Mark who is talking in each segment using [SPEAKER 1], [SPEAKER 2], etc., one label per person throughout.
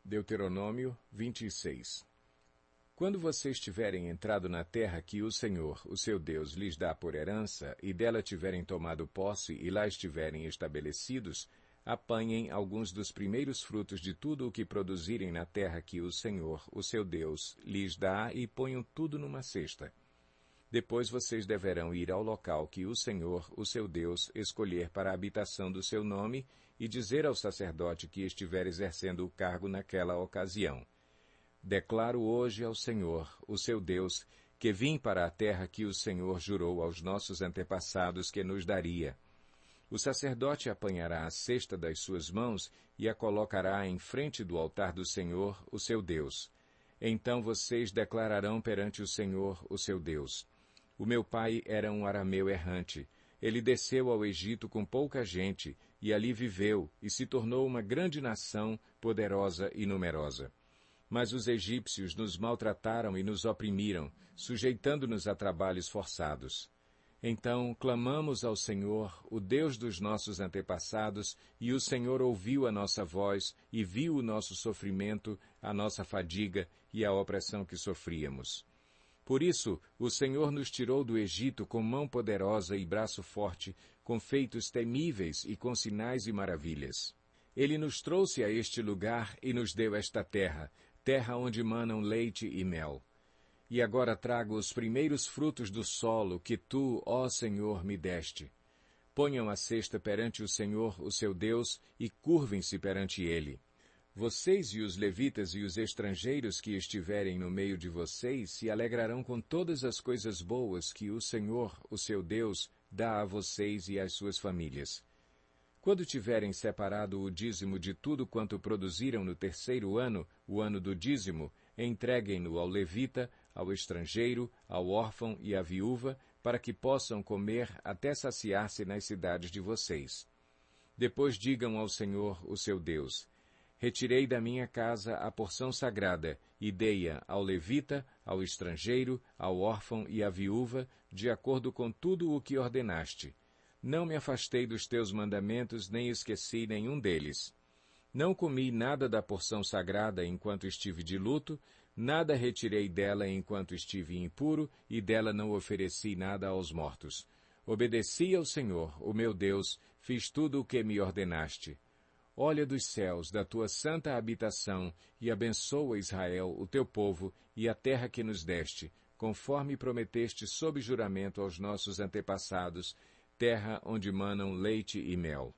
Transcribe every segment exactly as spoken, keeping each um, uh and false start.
[SPEAKER 1] Deuteronômio vinte e seis. Quando vocês tiverem entrado na terra que o Senhor, o seu Deus, lhes dá por herança, e dela tiverem tomado posse e lá estiverem estabelecidos, apanhem alguns dos primeiros frutos de tudo o que produzirem na terra que o Senhor, o seu Deus, lhes dá e ponham tudo numa cesta. Depois vocês deverão ir ao local que o Senhor, o seu Deus, escolher para a habitação do seu nome e dizer ao sacerdote que estiver exercendo o cargo naquela ocasião: Declaro hoje ao Senhor, o seu Deus, que vim para a terra que o Senhor jurou aos nossos antepassados que nos daria. O sacerdote apanhará a cesta das suas mãos e a colocará em frente do altar do Senhor, o seu Deus. Então vocês declararão perante o Senhor, o seu Deus: O meu pai era um arameu errante. Ele desceu ao Egito com pouca gente, e ali viveu, e se tornou uma grande nação, poderosa e numerosa. Mas os egípcios nos maltrataram e nos oprimiram, sujeitando-nos a trabalhos forçados. Então clamamos ao Senhor, o Deus dos nossos antepassados, e o Senhor ouviu a nossa voz e viu o nosso sofrimento, a nossa fadiga e a opressão que sofríamos. Por isso, o Senhor nos tirou do Egito com mão poderosa e braço forte, com feitos temíveis e com sinais e maravilhas. Ele nos trouxe a este lugar e nos deu esta terra, terra onde manam leite e mel. E agora trago os primeiros frutos do solo que tu, ó Senhor, me deste. Ponham a cesta perante o Senhor, o seu Deus, e curvem-se perante ele. Vocês e os levitas e os estrangeiros que estiverem no meio de vocês se alegrarão com todas as coisas boas que o Senhor, o seu Deus, dá a vocês e às suas famílias. Quando tiverem separado o dízimo de tudo quanto produziram no terceiro ano, o ano do dízimo, entreguem-no ao levita, ao estrangeiro, ao órfão e à viúva, para que possam comer até saciar-se nas cidades de vocês. Depois digam ao Senhor, o seu Deus: Retirei da minha casa a porção sagrada e dei-a ao levita, ao estrangeiro, ao órfão e à viúva, de acordo com tudo o que ordenaste. Não me afastei dos teus mandamentos, nem esqueci nenhum deles. Não comi nada da porção sagrada enquanto estive de luto, nada retirei dela enquanto estive impuro, e dela não ofereci nada aos mortos. Obedeci ao Senhor, o meu Deus, fiz tudo o que me ordenaste. Olha dos céus, da tua santa habitação, e abençoa Israel, o teu povo, e a terra que nos deste, conforme prometeste sob juramento aos nossos antepassados, terra onde manam leite e mel.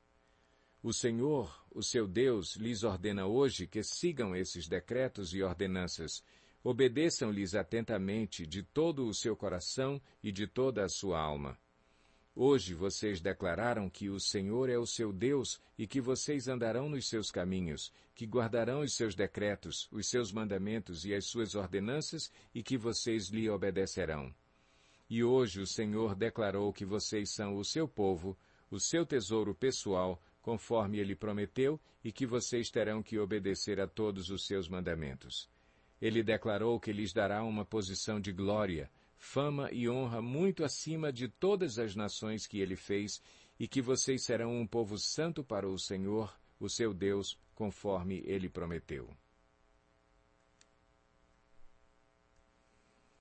[SPEAKER 1] O Senhor, o seu Deus, lhes ordena hoje que sigam esses decretos e ordenanças, obedeçam-lhes atentamente de todo o seu coração e de toda a sua alma. Hoje vocês declararam que o Senhor é o seu Deus e que vocês andarão nos seus caminhos, que guardarão os seus decretos, os seus mandamentos e as suas ordenanças e que vocês lhe obedecerão. E hoje o Senhor declarou que vocês são o seu povo, o seu tesouro pessoal, conforme ele prometeu, e que vocês terão que obedecer a todos os seus mandamentos. Ele declarou que lhes dará uma posição de glória, fama e honra muito acima de todas as nações que ele fez, e que vocês serão um povo santo para o Senhor, o seu Deus, conforme ele prometeu.